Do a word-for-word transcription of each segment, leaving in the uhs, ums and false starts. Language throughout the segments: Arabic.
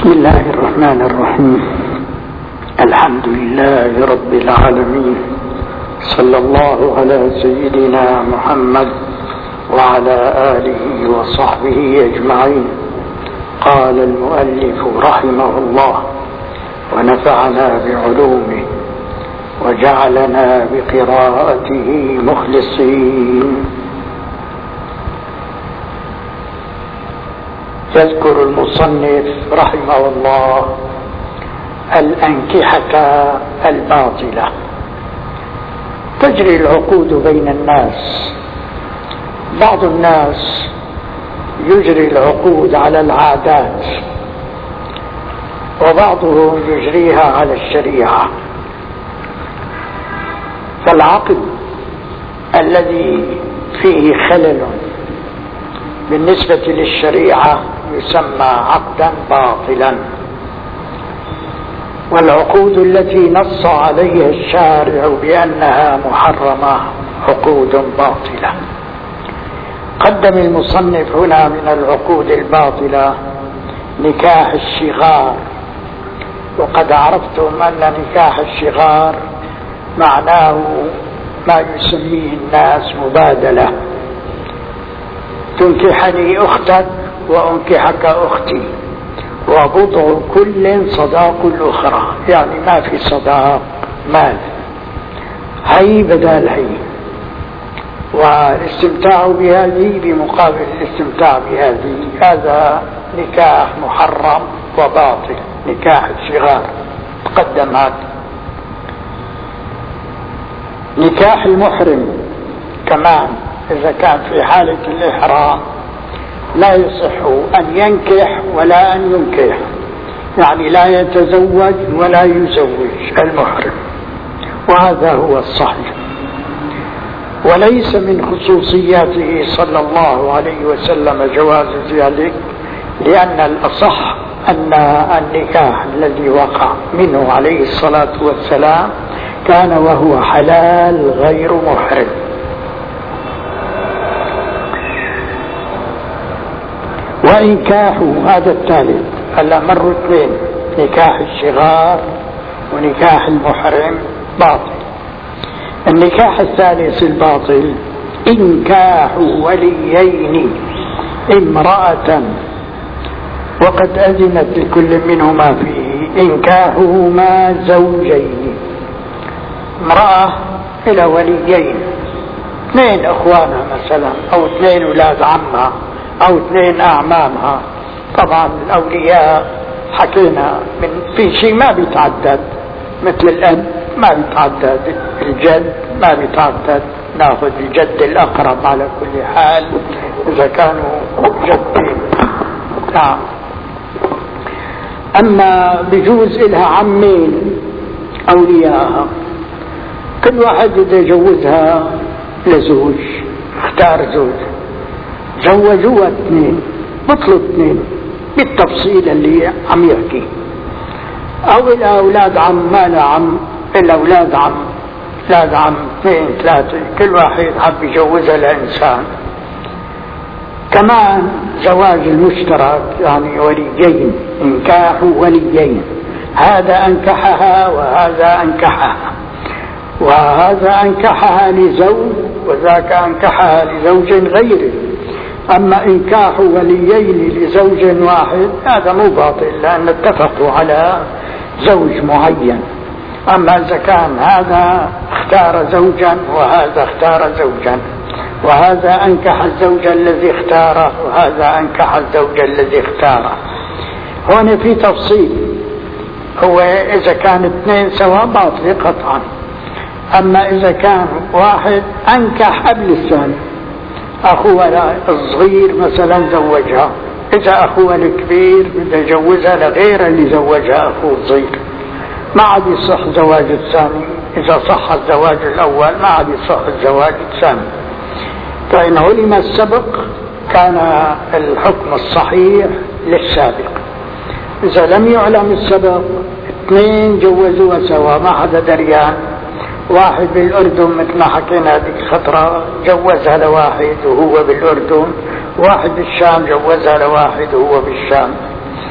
بسم الله الرحمن الرحيم. الحمد لله رب العالمين، صلى الله على سيدنا محمد وعلى آله وصحبه أجمعين. قال المؤلف رحمه الله: ونفعنا بعلومه وجعلنا بقراءته مخلصين. يذكر المصنف رحمه الله الأنكحة الباطلة. تجري العقود بين الناس، بعض الناس يجري العقود على العادات، وبعضهم يجريها على الشريعة. فالعقد الذي فيه خلل بالنسبة للشريعة يسمى عقدا باطلا، والعقود التي نص عليها الشارع بأنها محرمة عقود باطلة. قدم المصنف هنا من العقود الباطلة نكاح الشغار، وقد عرفتم أن نكاح الشغار معناه ما يسميه الناس مبادلة: تنكحني أختك وأنكحك أختي، وبضع كل صداق الأخرى، يعني ما في صداق مال، هي بدال هي، والاستمتاع بهذه بمقابل الاستمتاع بهذه. هذا نكاح محرم وباطل، نكاح الشغار تقدم هذا. نكاح المحرم كمان إذا كان في حالة الإحرام لا يصح أن ينكح ولا أن ينكح، يعني لا يتزوج ولا يزوج المحرم، وهذا هو الصحيح. وليس من خصوصياته صلى الله عليه وسلم جواز ذلك، لأن الأصح أن النكاح الذي وقع منه عليه الصلاة والسلام كان وهو حلال غير محرم. وإنكاح هذا الثالث، هلا مروا اثنين: نكاح الشغار ونكاح المحرم باطل. النكاح الثالث الباطل إنكاح وليين امرأة وقد أذنت لكل منهما فيه، إنكاحهما زوجين. امرأة إلى وليين، اثنين أخوانها مثلا، أو اثنين أولاد عمها، أو اثنين أعمامها. طبعا الأولياء حكينا من في شيء ما بيتعدد، مثل الأب ما بيتعدد، الجد ما بيتعدد، ناخذ الجد الأقرب على كل حال إذا كانوا جدين. نعم. أما بجوز إلها عمين أولياءها، كل واحد إذا يجوزها لزوج، اختار زوج، زوجوها اثنين، بطلوا اثنين بالتفصيل اللي عم يحكي. او الى اولاد عم، ما لا عم الا اولاد عم، اولاد عم اثنين ثلاثة، كل واحد حب يجوزها لانسان. كمان زواج المشترك، يعني وليين، انكاح وليين، هذا انكحها وهذا انكحها، وهذا انكحها لزوج وذاك انكحها لزوج غيره. أما إنكاح وليين لزوج واحد هذا مو باطل، لأن اتفقوا على زوج معين. أما إذا كان هذا اختار زوجا وهذا اختار زوجا، وهذا أنكح الزوج الذي اختاره وهذا أنكح الزوج الذي اختاره، هون في تفصيل. هو إذا كان اثنين سوا باطل قطعا. أما إذا كان واحد أنكح قبل الثاني، أخوها الصغير مثلا زوجها، إذا أخوها الكبير بده يجوزها لغير اللي زوجها أخوه الصغير، ما عاد يصح زواج الثاني. إذا صح الزواج الأول ما عاد يصح الزواج الثاني. فإن علم السبق كان الحكم الصحيح للسابق. إذا لم يعلم السبق، اثنين جوزوها سوا ما حدا دريان، واحد بالأردن مثل ما حكينا هذيك الفترة جوزها لواحد وهو بالأردن، واحد بالشام جوزها لواحد وهو بالشام،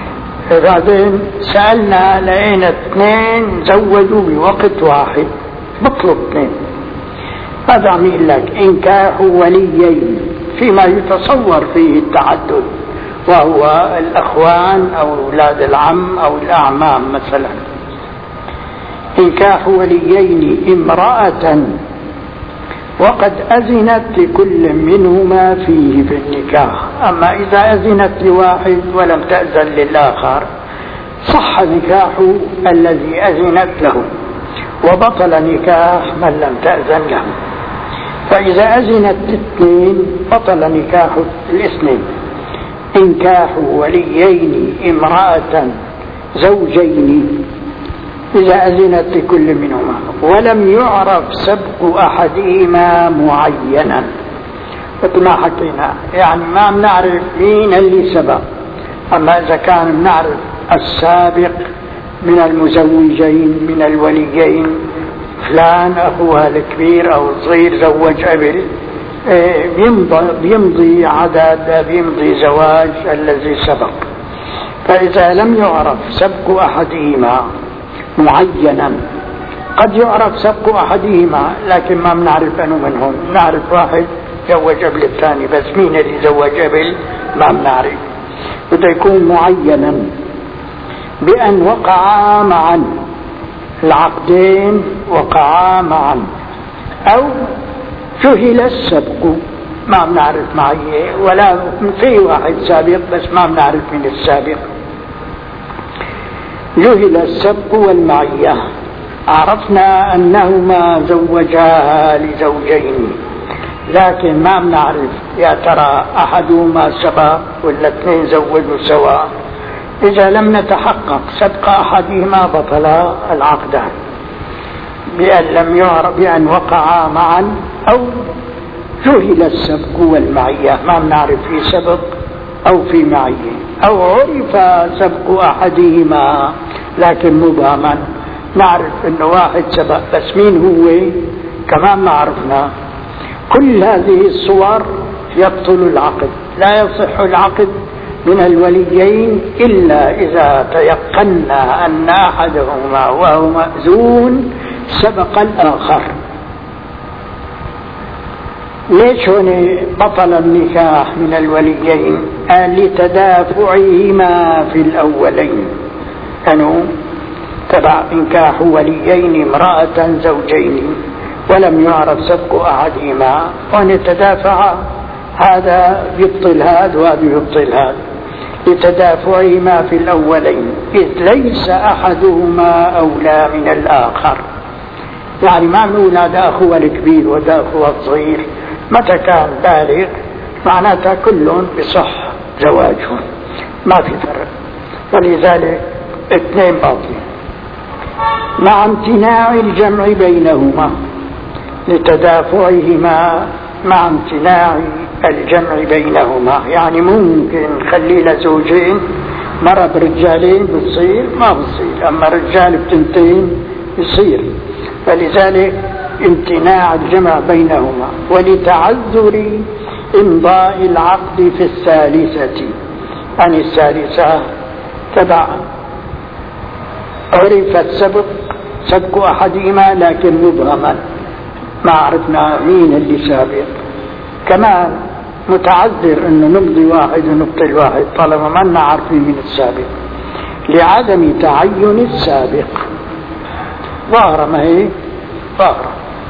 بعدين سألنا لقينا اثنين زوجوا بوقت واحد، بطلوا اثنين. هذا عم يقول لك إنكاح وليين فيما يتصور فيه التعدد، وهو الأخوان أو أولاد العم أو الأعمام مثلا. إنكاح وليين امرأة وقد أذنت لكل منهما فيه في النكاح. أما إذا أذنت لواحد ولم تأذن للآخر صح نكاح الذي أذنت له، وبطل نكاح من لم تأذن له. فإذا أذنت الاثنين بطل نكاح الاثنين. إنكاح وليين امرأة زوجين إذا أذنت لكل منهما ولم يعرف سبق أحدهما معينا. مثل ما حكينا يعني ما بنعرف مين اللي سبق. أما إذا كان بنعرف السابق من المزوجين من الوليين، فلان أخوها الكبير أو الصغير زوج قبل، بيمضي, بيمضي عدد بيمضي زواج الذي سبق. فإذا لم يعرف سبق أحدهما معينا، قد يعرف سبق أحدهما لكن ما بنعرف أنه منهم. نعرف واحد زوج قبل الثاني بس مين اللي زوج قبل ما بنعرف. بده يكون معينا بأن وقعا معا، العقدين وقعا معا، أو جهل السبق ما بنعرف معيه، ولا في واحد سابق بس ما بنعرف من السابق. جهل السبق والمعية، عرفنا أنهما زوجاها لزوجين لكن ما بنعرف يا ترى أحدهما سبق ولا اثنين زوجوا سوا. إذا لم نتحقق سبق أحدهما بطل العقدان بأن لم يعرف بأن وقعا معا، أو جهل السبق والمعية ما بنعرف في سبق أو في معية، أو عرف سبق أحدهما لكن مبهما، نعرف أنه واحد سبق بس مين هو كمان ما عرفنا. كل هذه الصور يبطل العقد. لا يصح العقد من الوليين إلا إذا تيقنا أن أحدهما وهو مأذون سبق الآخر. ليش هنا بطل النكاح من الوليين؟ لتدافعهما في الأولين. كانوا تبع إنكاح وليين امرأة زوجين ولم يعرف سبق أحدهما ونتدافع، هذا يبطل هذا وهذا يبطل هذا، لتدافعهما في الأولين إذ ليس أحدهما أولى من الآخر. يعني ما نقول هذا أخوه الكبير وهذا أخوه الصغير، متى كان بالغ معناتها كلهم بصح زواجهم ما في فرق. ولذلك اثنين باطل مع امتناع الجمع بينهما لتدافعهما، مع امتناع الجمع بينهما. يعني ممكن خلي له زوجين، مرة برجالين بتصير ما بتصير، أما رجال بتنتين يصير. فلذلك امتناع الجمع بينهما. ولتعذر إمضاء العقد في الثالثة، عن الثالثة تبع عرف السبق سبق أحدهما لكن مبهما ما عرفنا مين اللي سابق. كمان متعذر انه نمضي واحد ونبطل واحد طالما ما لنا عارفين من السابق لعدم تعين السابق. ظاهرة ما هي ظاهرة،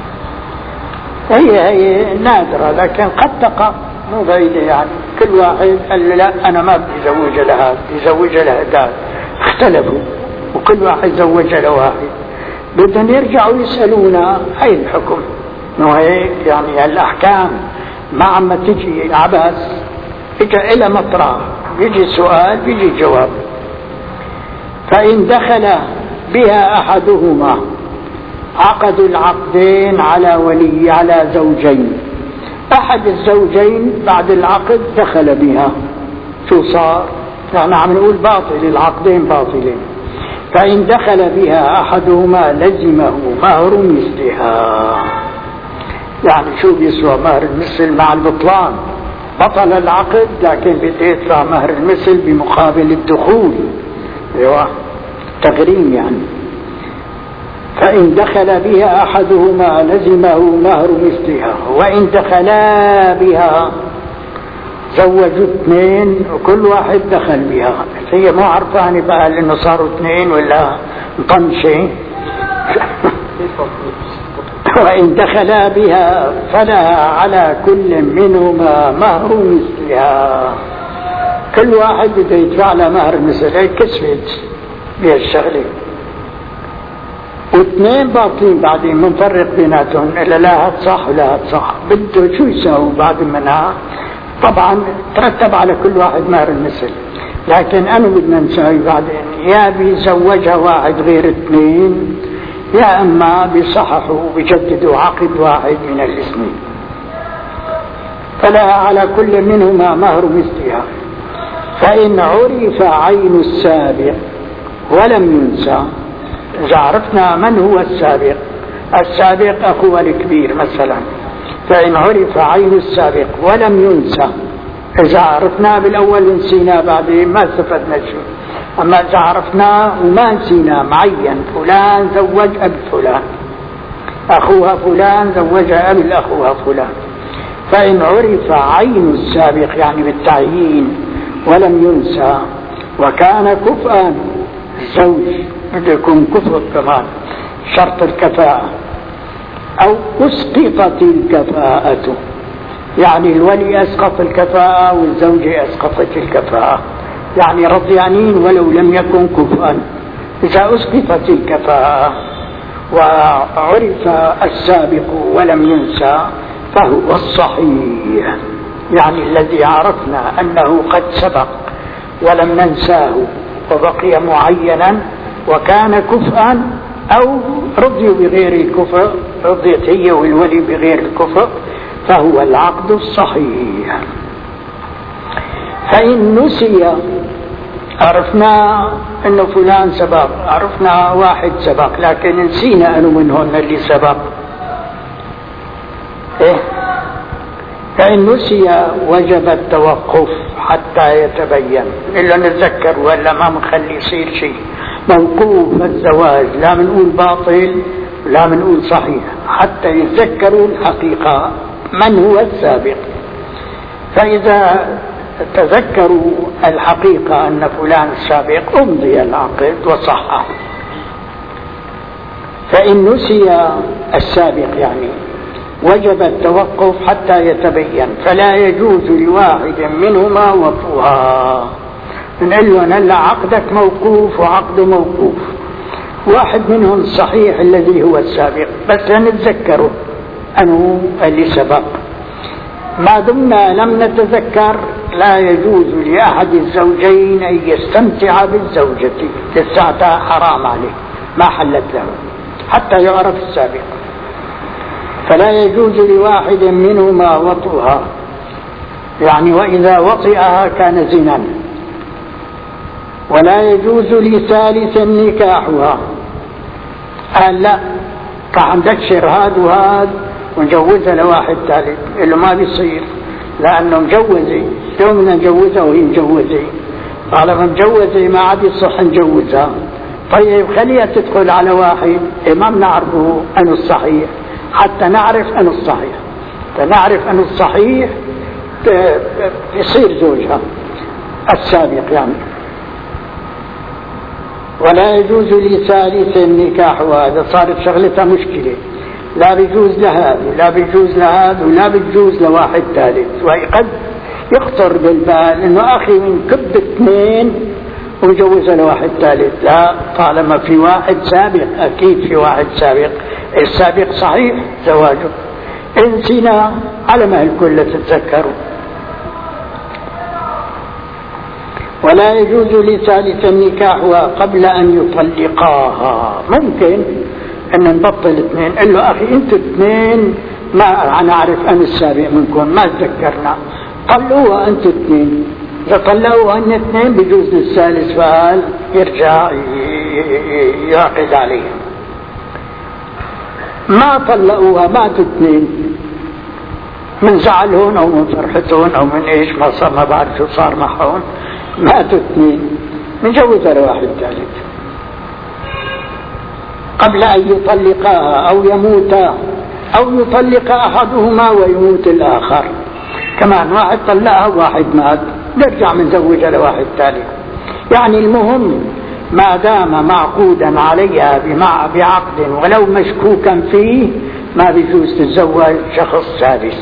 هي هي نادرة لكن قد تقع مو بعيدة. يعني كل واحد قال له لا أنا ما بدي زوج لها، بدي زوج لها دار، اختلفوا وكل واحد زوج لواحد، بدهم يرجعوا يسألونا هاي الحكم. انه هيك يعني الأحكام ما عم تجي عبث، اجى إلى مطرح بيجي سؤال بيجي جواب. فإن دخل بها أحدهما عقد العقدين على ولي على زوجين، أحد الزوجين بعد العقد دخل بها، شو صار؟ يعني عم نقول باطل، العقدين باطلين. فإن دخل بها أحدهما لزمه مهر مثلها. يعني شو بيسوى مهر المثل مع البطلان؟ بطل العقد لكن بده يدفع مهر المثل بمقابل الدخول. ايوه تغريم يعني. فإن دخل بها أحدهما لزمه مهر مثلها، وإن دخلا بها زوجوا اثنين وكل واحد دخل بها، هي مو عرفاني بقى لأنه صاروا اثنين ولا طنشة. وإن دخلا بها فلها على كل منهما مهر مثلها، كل واحد بده يدفع له مهر مثل كسفت بها الشغلة، واثنين باطلين بعدين منفرق بيناتهم إلا لا هاد صح ولا هاد صح، بده شو يساوي بعد منها؟ طبعا ترتب على كل واحد مهر المثل، لكن أنا بدنا نساوي بعدين يا بيزوجها واحد غير اثنين، يا أما بيصححوا وبيجددوا عقد واحد من الاثنين. فلها على كل منهما مهر مثلها. فإن عرف عين السابق ولم ينسى، إذا عرفنا من هو السابق، السابق أخوه الكبير مثلا، فإن عرف عين السابق ولم ينسى، إذا عرفنا بالأول نسينا بعدين ما استفدنا شيء، أما إذا عرفنا وما نسينا معين فلان زوج أبي فلان، أخوها فلان زوج أبي أخوها فلان، فإن عرف عين السابق يعني بالتعيين ولم ينسى وكان كفءا، الزوج بده يكون كفء كمان شرط الكفاءة، أو أسقطت الكفاءة يعني الولي أسقط الكفاءة والزوجة أسقطت الكفاءة، يعني رضيانين ولو لم يكن كفءا. إذا أسقطت الكفاءة وعرف السابق ولم ينسى فهو الصحيح، يعني الذي عرفنا أنه قد سبق ولم ننساه وبقي معينا وكان كفءا، أو رضي بغير الكفء، رضيت هي والولي بغير الكفء، فهو العقد الصحيح. فإن نسي، عرفنا أنه فلان سبق، عرفنا واحد سبق لكن نسينا أنه منهن اللي سبق، إيه؟ فإن نسي وجب التوقف حتى يتبين، إلا نتذكر ولا ما مخلي يصير شيء. موقوف الزواج لا منقول باطل لا منقول صحيح حتى يتذكروا الحقيقة من هو السابق. فإذا تذكروا الحقيقة أن فلان السابق أمضي العقد وصحه. فإن نسي السابق يعني وجب التوقف حتى يتبين، فلا يجوز لواحد منهما وقفها. نقول له هلا عقدك موقوف وعقده موقوف، واحد منهم صحيح الذي هو السابق، بس نتذكره أنه اللي سبق. ما دمنا لم نتذكر لا يجوز لأحد الزوجين أن يستمتع بالزوجة، لساعتها حرام عليه ما حلت له حتى يعرف السابق. فلا يجوز لواحد منهما وطئها، يعني وإذا وطئها كان زنا. ولا يجوز لثالث نكاحها، قال لا عندك شر هاد وهاد ونجوزها لواحد ثالث، اللي ما بيصير لأنه مجوزي، يوم بدنا نجوزها وهي مجوزة، طالما مجوزة ما عاد يصح نجوزها. طيب خليها تدخل على واحد ما بنعرفه أنه الصحيح، حتى نعرف أنه الصحيح، فنعرف أنه الصحيح يصير زوجها السابق يعني. ولا يجوز لثالث النكاح، وهذا صارت شغلتها مشكلة، لا بيجوز لهذا ولا بيجوز لهذا ولا بيجوز لواحد ثالث. وقد يخطر بالبال انه اخي من كب اثنين ومجوزها لواحد ثالث، لا طالما في واحد سابق، اكيد في واحد سابق، السابق صحيح زواجه. انسينا على ما الكل تتذكروا. ولا يجوز لثالث النكاح قبل أن يطلقاها. ممكن أن نبطل اثنين، قال له أخي أنتوا اثنين ما نعرف أن السابق منكم ما تذكرنا، طلقوها أنتوا اثنين. إذا طلقوها أن اثنين بيجوز للثالث فقال يرجع يعقد عليهم. ما طلقوها ماتوا اثنين من زعلهم أو من فرحتهم أو من إيش ما صار، ما بعرف شو صار معهم، ماتوا اثنين. مجوزة لواحد ثالث قبل أن يطلقها أو يموتا أو يطلق أحدهما ويموت الآخر. كمان واحد طلقها وواحد مات نرجع منزوجها لواحد ثالث. يعني المهم ما دام معقودا عليها بعقد ولو مشكوكا فيه ما بيجوز تتزوج شخص ثالث.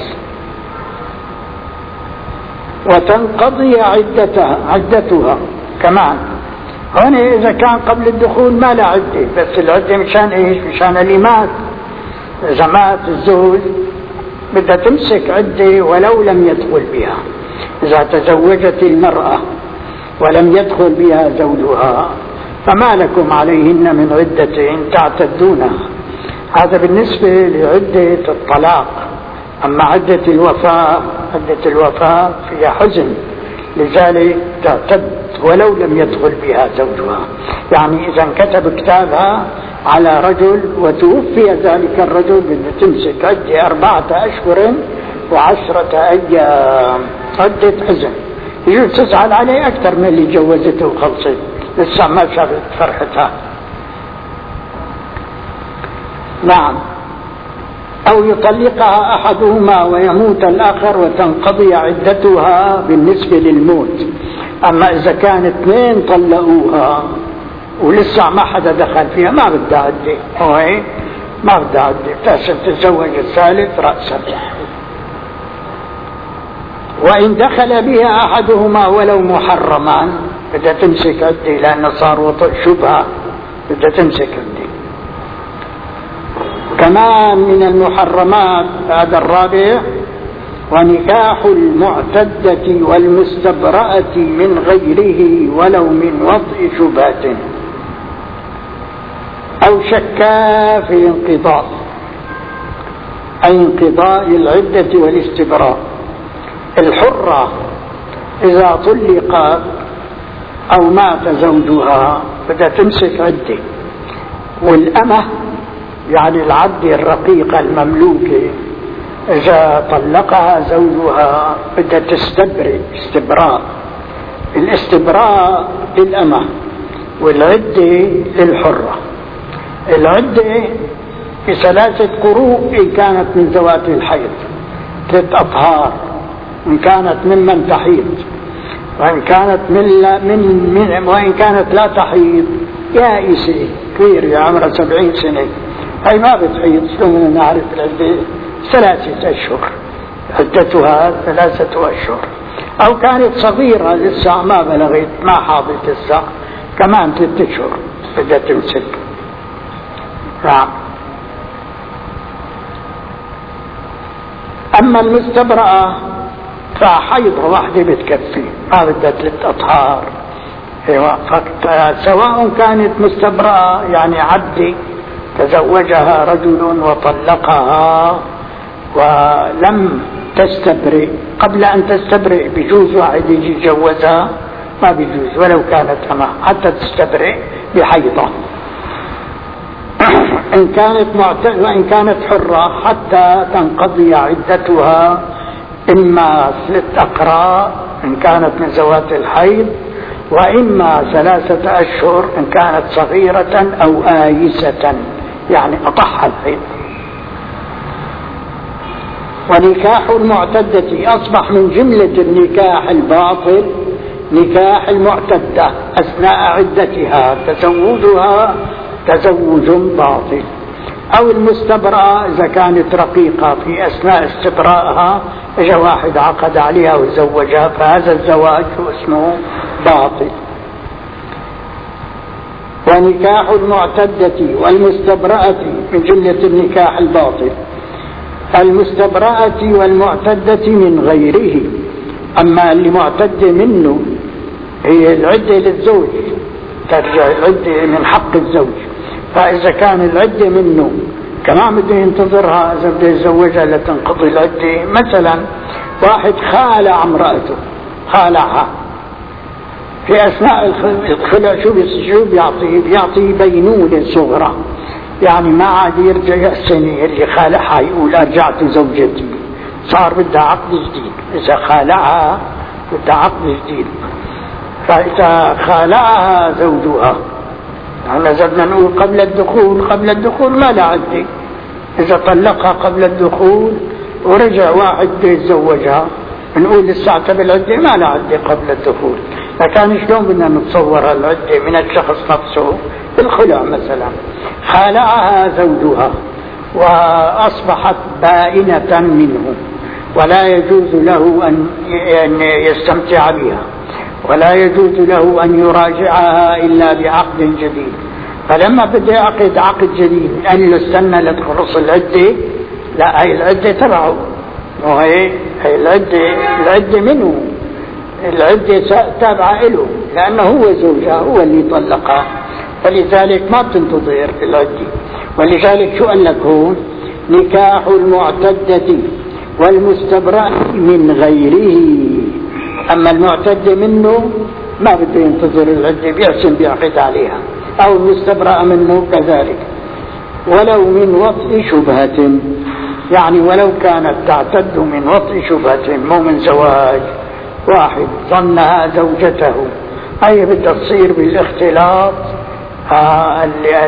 وتنقضي عدتها عدتها كمان. هنا إذا كان قبل الدخول ما لا عدة، بس العدة مشان إيش؟ مشان اللي مات. إذا مات الزوج بدها تمسك عدة ولو لم يدخل بها. إذا تزوجت المرأة ولم يدخل بها زوجها فما لكم عليهن من عدة تعتدونها. هذا بالنسبة لعدة الطلاق. أما عدة الوفاة عدة الوفاة فيها حزن، لذلك تعتد ولو لم يدخل بها زوجها. يعني إذا انكتب كتابها على رجل وتوفي ذلك الرجل بدها تمسك عدة أربعة أشهر وعشرة أيام، عدة حزن. يجوز تزعل عليه أكثر من اللي جوزته وخلصت لسه ما شافت فرحتها. نعم. أو يطلقها أحدهما ويموت الآخر وتنقضي عدتها بالنسبة للموت. أما إذا كان اثنين طلقوها ولسه ما حدا دخل فيها ما بدها عدة، هو إيه؟ ما بدها عدة، بتأسف تتزوج الثالث رأسا. وإن دخل بها أحدهما ولو محرما بدها تمسك عدة، لأنه صار وطئ شبهة بدها تمسك عدة. كمان من المحرمات هذا الرابع: ونكاح المعتدة والمستبرأة من غيره ولو من وضع شبهة أو شكا في انقضاء أي انقضاء العدة والاستبراء. الحرة إذا طلقت أو مات زوجها بدها تمسك عدة، والأمة يعني العبد الرقيقة المملوكة إذا طلقها زوجها بدها تستبرئ استبراء. الاستبراء للأمة والعدة للحرة. العدة بثلاثة قروء إن كانت من ذوات الحيض، ثلاث أطهار إن كانت ممن تحيض، وإن كانت من, من, من وإن كانت لا تحيض يائسة كبيرة عمرها سبعين سنة هي ما بتحيض. شلون نعرف العدة؟ ثلاثة أشهر عدتها ثلاثة أشهر. أو كانت صغيرة لسه ما بلغت ما حاضت لسه كمان ثلاثة أشهر بدها تمسك. نعم. أما المستبرأة فحيضة واحدة بتكفي ما بدها ثلاث أطهار. ايوه سواء كانت مستبرأة يعني عبد تزوجها رجل وطلقها ولم تستبرئ، قبل أن تستبرئ بجوز واحد يجي يتجوزها ما بيجوز ولو كانت أمه حتى تستبرئ بحيضة. إن كانت معتدة وإن كانت حرة حتى تنقضي عدتها إما ثلاث أقراء إن كانت من ذوات الحيض، وإما ثلاثة أشهر إن كانت صغيرة أو آيسة يعني أطح الحيض. ونكاح المعتدة أصبح من جملة النكاح الباطل نكاح المعتدة أثناء عدتها، تزوجها تزوج باطل. أو المستبرأة إذا كانت رقيقة في أثناء استبراءها إجا واحد عقد عليها وزوجها فهذا الزواج اسمه باطل. ونكاح المعتدة والمستبرأة من جملة النكاح الباطل. المستبرأة والمعتدة من غيره. أما اللي معتدة منه هي العدة للزوج، ترجع العدة من حق الزوج. فإذا كان العدة منه كمان بده ينتظرها إذا بده يتزوجها لتنقضي العدة. مثلا واحد خالع امرأته خالعها في أثناء الخلع شو بيعطي؟ بيعطي بينونة صغرى، يعني ما عاد يرجع السنة اللي خالعها يقول أرجعت زوجتي، صار بدها عقد جديد. إذا خالعها بدها عقد جديد. فإذا خالعها زوجها، نزلنا نقول قبل الدخول، قبل الدخول ما لا عدة. إذا طلقها قبل الدخول ورجع واحد يتزوجها نقول الساعة بالعدة ما لا عدة قبل الدخول. لكن شلون بدنا نتصور العدة من الشخص نفسه؟ الخلع مثلا، خالعها زوجها وأصبحت بائنة منه ولا يجوز له أن يستمتع بها ولا يجوز له أن يراجعها إلا بعقد جديد. فلما بدأ يعقد عقد جديد أن يستنى لتخلص العدة، لا، هي العدة تبعه، وهي هي العدة العدة منه، العدة تابعة له لأنه هو زوجها، هو اللي طلقها، فلذلك ما بتنتظر العدة. ولذلك شو قال لك هون؟ نكاح المعتدة والمستبرأ من غيره. أما المعتدة منه ما بده ينتظر العدة، بيحسن بيعقد عليها، أو المستبرأ منه كذلك. ولو من وطء شبهة، يعني ولو كانت تعتد من وطء شبهة مو من زواج، واحد ظنها زوجته، أي بدها تصير بالاختلاط آه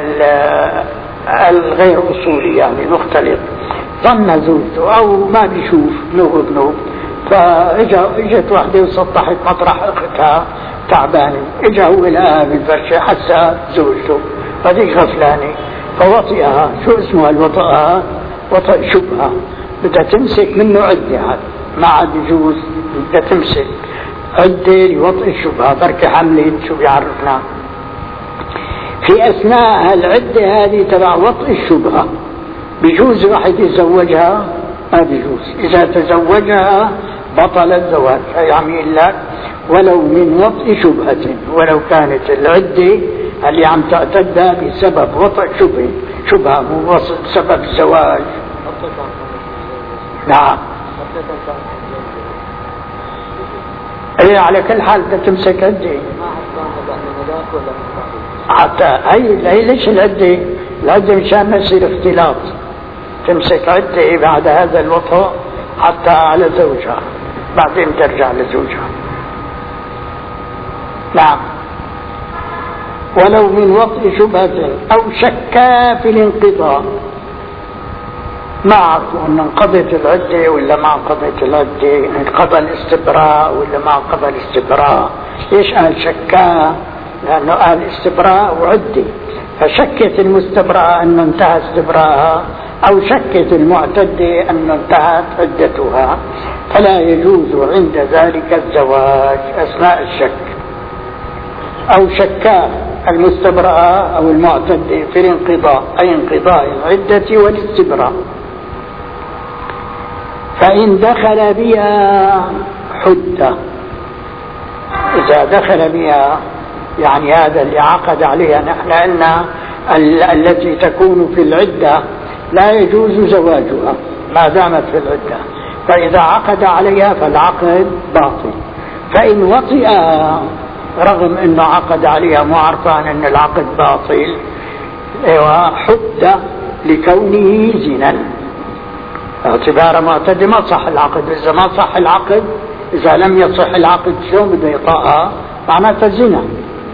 الغير أصولي، يعني مختلط، ظن زوجته أو ما بيشوف نوب نوب، فإجت واحدة وسطحت مطرح أختها تعبانة، إجا هو لها بالفرشة حسها زوجته، هذه غفلانة فوطئها. شو اسمها الوطئها؟ وطئ شبهة، بدها تمسك منه عدة، ما عاد يجوز، بدها تمسك عدة لوطئ الشبهة، بركة حملت شو بيعرفنا. في أثناء العدة هذه تبع وطئ الشبهة بيجوز واحد يتزوجها؟ ما بيجوز. إذا تزوجها بطل الزواج. يعني لك ولو من وطئ شبهة، ولو كانت العدة اللي عم تعتدها بسبب وطئ شبهة، شبهة مو سبب الزواج. نعم. ايه على كل حال بدها تمسك عدة حتى هي هي ليش العدة؟ العدة مشان ما يصير اختلاط، تمسك عدة بعد هذا الوطء حتى على زوجها، بعدين ترجع لزوجها. نعم. ولو من وطء شبهة أو شكا في الانقضاء، ما عرفوا أن انقضت العدة ولا ما انقضت العدة، انقضى الاستبراء ولا ما انقضى الاستبراء. ليش قال شكا؟ لأنه قال استبراء وعدة، فشكت المستبرأة أنه انتهى استبراءها، أو شكت المعتدة أنه انتهت عدتها، فلا يجوز عند ذلك الزواج أثناء الشك. أو شكا المستبرأة أو المعتدة في الانقضاء، أي انقضاء العدة والاستبراء. فإن دخل بها حدة، إذا دخل بها يعني هذا اللي عقد عليها، نحن قلنا التي تكون في العدة لا يجوز زواجها ما دامت في العدة، فإذا عقد عليها فالعقد باطل. فإن وطئها رغم أنه عقد عليها مو عرفان أن العقد باطل، حد لكونه زنا، اعتبار معتد ما صح العقد. إذا ما صح العقد، إذا لم يصح العقد شلون بده يطأها؟ معناتها زنا.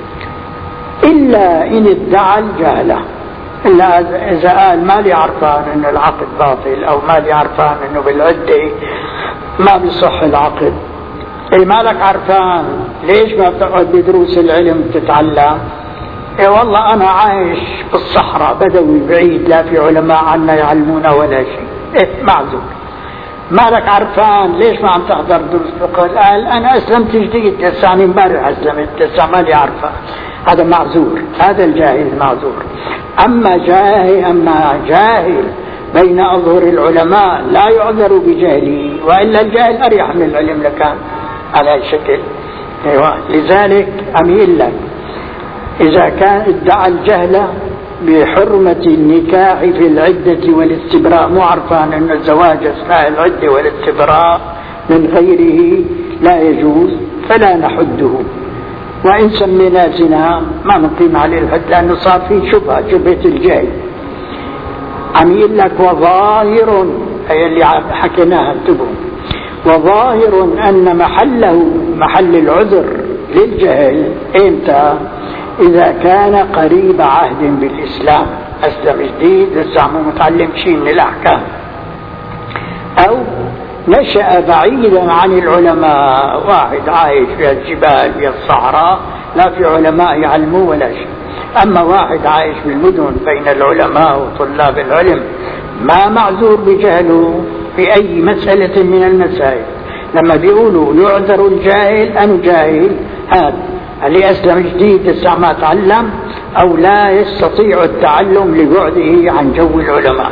إلا إن ادعى الجهلة، إلا إذا قال ما لي عرفان أن العقد باطل، أو ما لي عرفان أنه بالعدة ما بيصح العقد. إيه مالك عرفان؟ ليش ما بتقعد بدروس العلم تتعلم؟ إيه والله أنا عايش بالصحراء بدوي بعيد، لا في علماء عنا يعلمونا ولا شيء. إيه معذور. مالك عرفان؟ ليش ما عم تحضر دروس فقه؟ قال أنا أسلمت جديد، لساني امبارح أسلمت، لسه ما لي عرفان. هذا معذور، هذا الجاهل معذور. أما جاهل أما جاهل بين أظهر العلماء لا يعذر بجهله، وإلا الجاهل أريح من العلم لكان على الشكل. أيوة. لذلك أميل لك إذا كان ادعى الجهل بحرمة النكاح في العدة والاستبراء، مو عرفان أن الزواج أثناء العدة والاستبراء من غيره لا يجوز، فلا نحده. وإن سمينا زنا ما نقيم عليه الحد، لأنه صار فيه شبهة، شبهة الجهل. أميل لك وظاهر، أي اللي حكيناها انتبهوا، وظاهر أن محله محل العذر للجهل إمتى؟ إذا كان قريب عهد بالإسلام، أسلم جديد لسه مو متعلم شيء من الأحكام، أو نشأ بعيدا عن العلماء، واحد عايش في الجبال في الصحراء لا في علماء يعلموه ولا شيء. أما واحد عايش في المدن بين العلماء وطلاب العلم ما معذور بجهله في أي مسألة من المسائل. لما بيقولوا يعذر الجاهل أن جاهل، هذا اللي أسلم جديد لسه ما تعلم أو لا يستطيع التعلم لبعده عن جو العلماء.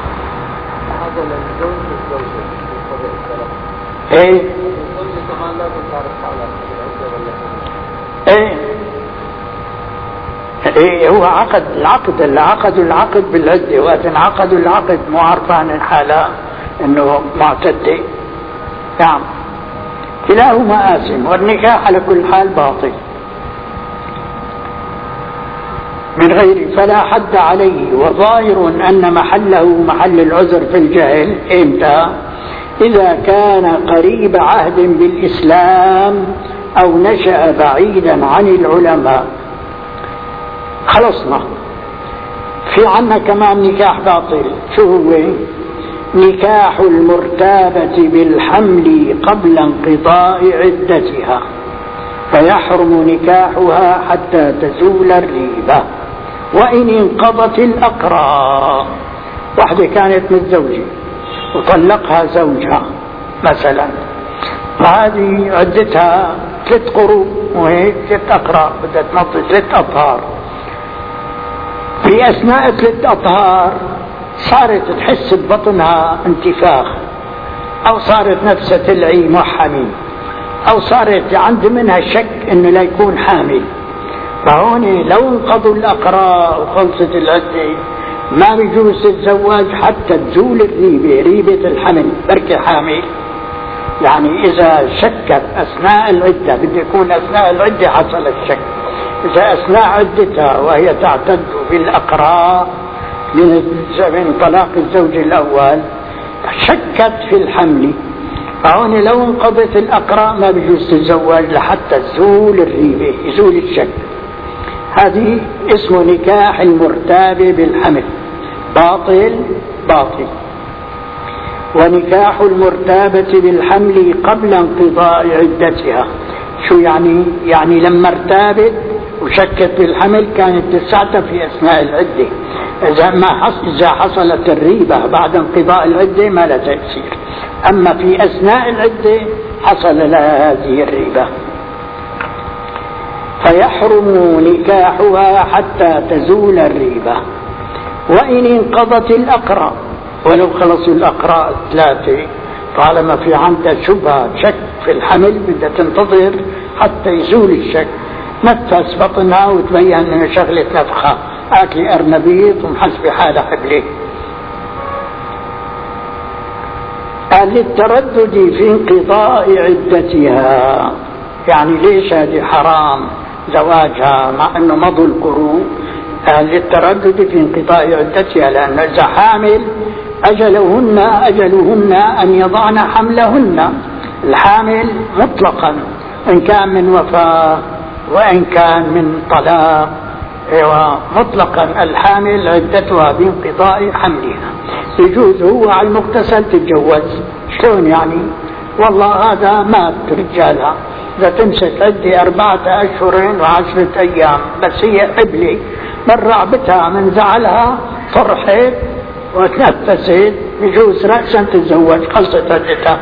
ايه ايه ايه هو عقد العقد اللي عقدوا العقد بالعدة، وقت انعقدوا العقد مو عارفان الحالة انه معتدة. نعم كلاهما آثم، والنكاح على كل حال باطل من غير فلا حد عليه. وظاهر أن محله محل العذر في الجهل إمتى؟ إذا كان قريب عهد بالإسلام أو نشأ بعيدا عن العلماء. خلصنا. في عنا كمان نكاح باطل. شو هو؟ نكاح المرتابة بالحمل قبل انقضاء عدتها، فيحرم نكاحها حتى تزول الريبة وإن انقضت الأقراء. واحدة كانت متزوجة وطلقها زوجها مثلا، فهذه عدتها ثلاث قروء وهيك ثلاث أقراء، بدها تمضي ثلاث أطهار. في أثناء ثلاث أطهار صارت تحس ببطنها انتفاخ، أو صارت نفسها تلعي محمي، أو صارت عند منها شك إنه لا يكون حامل. فهون لو انقضوا الأقراء وخلصت العدة ما بيجوز الزواج حتى تزول الريبة، ريبة الحمل، بركة حامل. يعني إذا شكت أثناء العدة، بده يكون أثناء العدة حصل الشك. إذا أثناء عدتها وهي تعتد بالأقراء من طلاق الزوج الأول شكت في الحمل، فهون لو انقضت الأقراء ما بيجوز تتزوج لحتى تزول الريبة، يزول الشك. هذه اسمه نكاح المرتابة بالحمل، باطل باطل. ونكاح المرتابة بالحمل قبل انقضاء عدتها. شو يعني؟ يعني لما ارتابت وشكت بالحمل كانت لساتها في أثناء العدة. إذا ما حصل إذا حصلت الريبة بعد انقضاء العدة ما لا تأثير، أما في أثناء العدة حصل لها هذه الريبة. فيحرم نكاحها حتى تزول الريبة وإن انقضت الأقراء. ولو خلصوا الأقراء ثلاثة طالما في عندها شبهة شك في الحمل بدها تنتظر حتى يزول الشك. نفس بطنها وتبين انه شغلة نفخة، اكلي ارنبيط ومحسبة حالة حبلة. قال للتردد في انقضاء عدتها، يعني ليش هذه حرام زواجها مع انه مضوا القروء؟ قال للتردد في انقضاء عدتها، لأن إذا حامل أجلهن أجلهن أن يضعن حملهن. الحامل مطلقا إن كان من وفاة وإن كان من طلاق، مطلقا الحامل عدتها بانقضاء حملها. يجوز هو على المغتسل تتجوز. شلون يعني؟ والله هذا مات رجالها، إذا تمسك عدة أربعة أشهر وعشرة أيام بس هي حبلة، من رعبتها من زعلها فرحت وتنفست يجوز رأسا تتزوج، خلصت عدتها.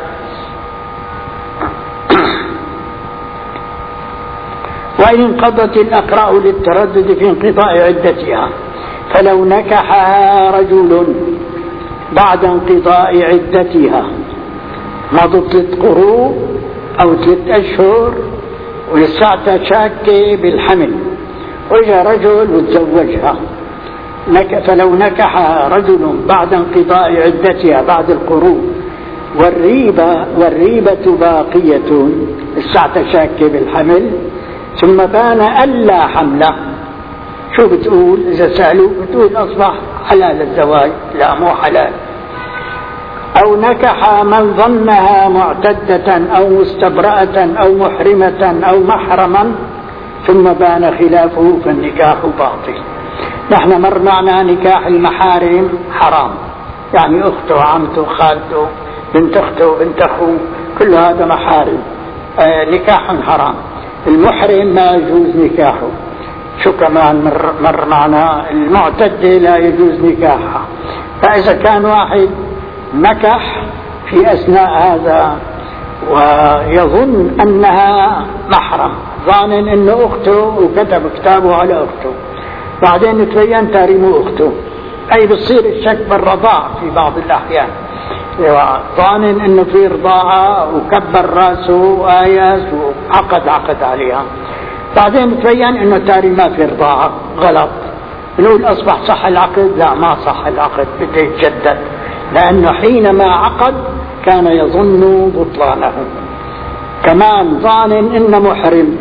وإن انقضت الأقراء للتردد في انقضاء عدتها، فلو نكحها رجل بعد انقضاء عدتها مضت ثلاث قروء أو ثلاث أشهر ولساتها شاكة بالحمل، وجاء رجل وتزوجها، فلو نكحها رجل بعد انقضاء عدتها بعد القروء والريبة والريبة باقية، لساتها شاكة بالحمل، ثم بان ألا حمله، شو بتقول إذا سألوا؟ بتقول أصبح حلال الزواج. لا مو حلال. أو نكح من ظنها معتدة أو مستبرأة أو محرمة أو محرما ثم بان خلافه فالنكاح باطل. نحن مر معنا نكاح المحارم حرام، يعني أخته وعمته خالته بنت أخته وبنت أخوه كل هذا محارم، آه نكاح حرام. المحرم ما يجوز نكاحه. شو كمان مر, مر معنا المعتدة لا يجوز نكاحها. فإذا كان واحد نكح في أثناء هذا ويظن أنها محرم، ظان أنه أخته وكتب كتابه على أخته، بعدين تبين تاريمه أخته، أي بصير الشك بالرضاع في بعض الأحيان، ظان أنه في رضاعة وكبر راسه وآياس وعقد عقد عليها، بعدين تبين أنه تاري ما في رضاعة، غلط. نقول أصبح صح العقد؟ لا، ما صح العقد، بده يتجدد، لأنه حينما عقد كان يظن بطلانه. كمان ظان إنه محرم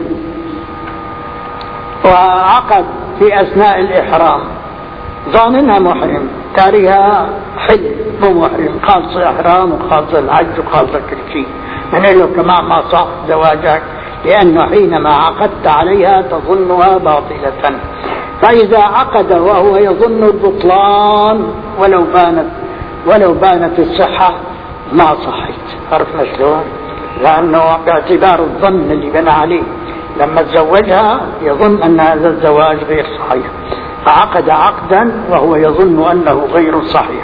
وعقد في أثناء الإحرام، ظان إنها محرم، تاريها حل مو محرم، خالص الإحرام وخالص الحج وخالص كل شيء، نقول له كمان ما صح زواجك، لأنه حينما عقدت عليها تظنها باطلة. فإذا عقد وهو يظن البطلان ولو بانت ولو بانت الصحة ما صحت. عرفنا شلون؟ لأنه باعتبار الظن اللي بنى عليه لما تزوجها يظن أن هذا الزواج غير صحيح، فعقد عقدا وهو يظن أنه غير صحيح.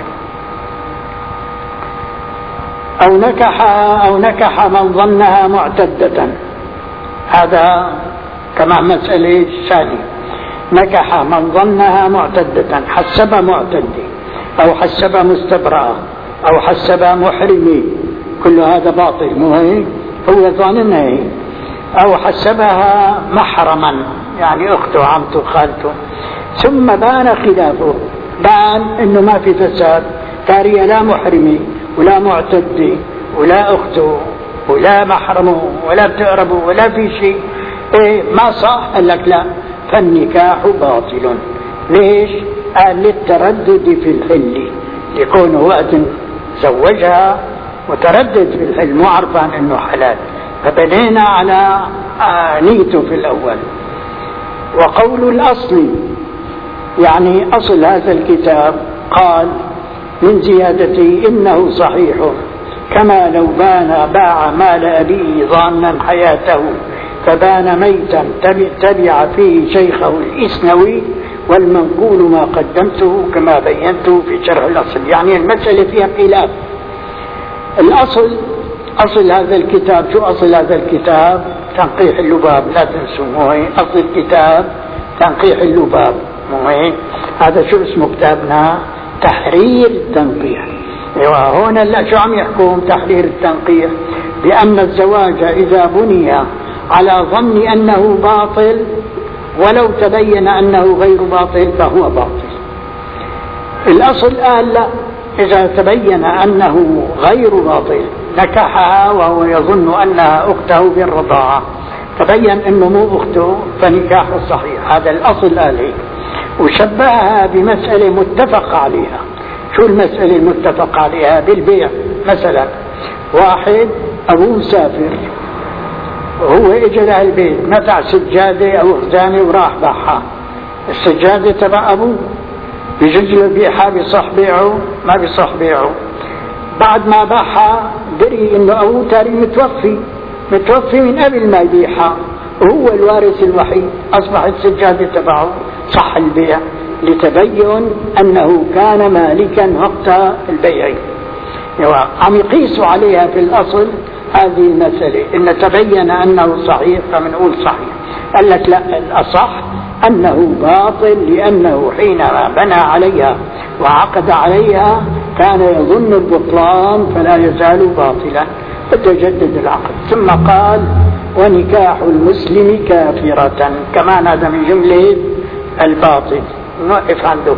أو نكح أو نكح من ظنها معتدة، هذا كمان مسألة ثانية. نكح من ظنها معتدة، حسبها معتدة أو حسبها مستبرأة أو حسبها محرمة، كل هذا باطل، مو هيك؟ هو ظاننا هيك. أو حسبها محرما، يعني أخته عمته خالته، ثم بان خلافه، بان إنه ما في فساد، تارية لا محرمة ولا معتدة ولا أخته ولا محرمه ولا بتقربه ولا في شيء، إيه ما صح؟ قال لك لا، فالنكاح باطل. ليش؟ قال للتردد في الحل، لكونه وقت زوجها وتردد في الحل، مو عرفان انه حلال، فبنينا على نيته في الاول. وقول الاصل، يعني اصل هذا الكتاب، قال من زيادته انه صحيح، كما لو بان باع مال ابيه ظانا حياته فبان ميتا تبع فيه شيخه الإسنوي، والمنقول ما قدمته كما بينته في شرح الأصل. يعني المسألة فيها خلاف. الأصل، أصل هذا الكتاب، شو أصل هذا الكتاب؟ تنقيح اللباب، لا تنسوا، أصل الكتاب تنقيح اللباب، هذا شو اسمه كتابنا؟ تحرير التنقيح. ايوه، هون لا، شو عم يحكم تحرير التنقيح؟ بأن الزواج إذا بني على ظن أنه باطل ولو تبين أنه غير باطل فهو باطل. الأصل قال لا، إذا تبين أنه غير باطل، نكحها وهو يظن أنها أخته بالرضاعة، تبين أنه مو أخته فنكاحه صحيح. هذا الأصل قال هيك. وشبهها بمسألة متفق عليها. شو المسألة المتفق عليها؟ بالبيع مثلا، واحد أبوه مسافر وهو اجى له البيت، نزع سجادة او خزانة وراح باعها، السجادة تبع ابوه، بيجوز له يبيعها، بصح بيعه؟ ما بصح بيعه. بعد ما باعها دري انه ابوه تاري متوفي، متوفي من قبل ما يبيعها، وهو الوارث الوحيد، اصبحت السجادة تبعه، صح البيع، لتبين انه كان مالكا وقت البيع. عم يقيسوا عليها في الاصل هذه المسألة، إن تبين أنه صحيح فمنقول صحيح. قال لك لا، الأصح أنه باطل، لأنه حينما بنى عليها وعقد عليها كان يظن البطلان فلا يزال باطلا، فتجدد العقد. ثم قال ونكاح المسلم كافرة، كمان هذا من جملة الباطل. نوقف عنده.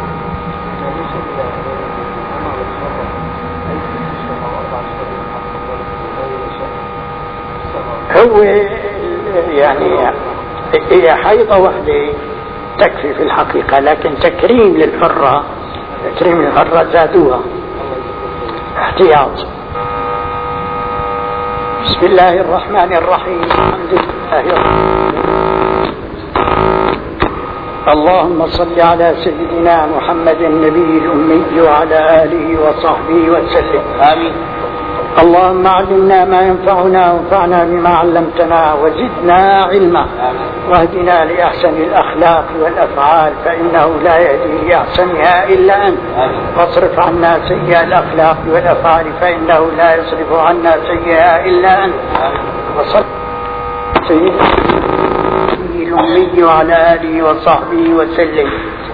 هو يعني هي حيضة واحدة تكفي في الحقيقة، لكن تكريم للحرة، تكريم للحرة زادوها. احتياط. بسم الله الرحمن الرحيم. الحمد لله رب العالمين. اللهم صل على سيدنا محمد النبي الأمي وعلى آله وصحبه وسلم. آمين. اللهم علمنا ما ينفعنا وانفعنا بما علمتنا وزدنا علما، واهدنا لأحسن الأخلاق والأفعال فإنه لا يهدي لأحسنها إلا أنت، واصرف عنا سيئ الأخلاق والأفعال فإنه لا يصرف عنا سيئها إلا أنت. وصل سيدنا الأمي وعلى آله وصحبه وسلم.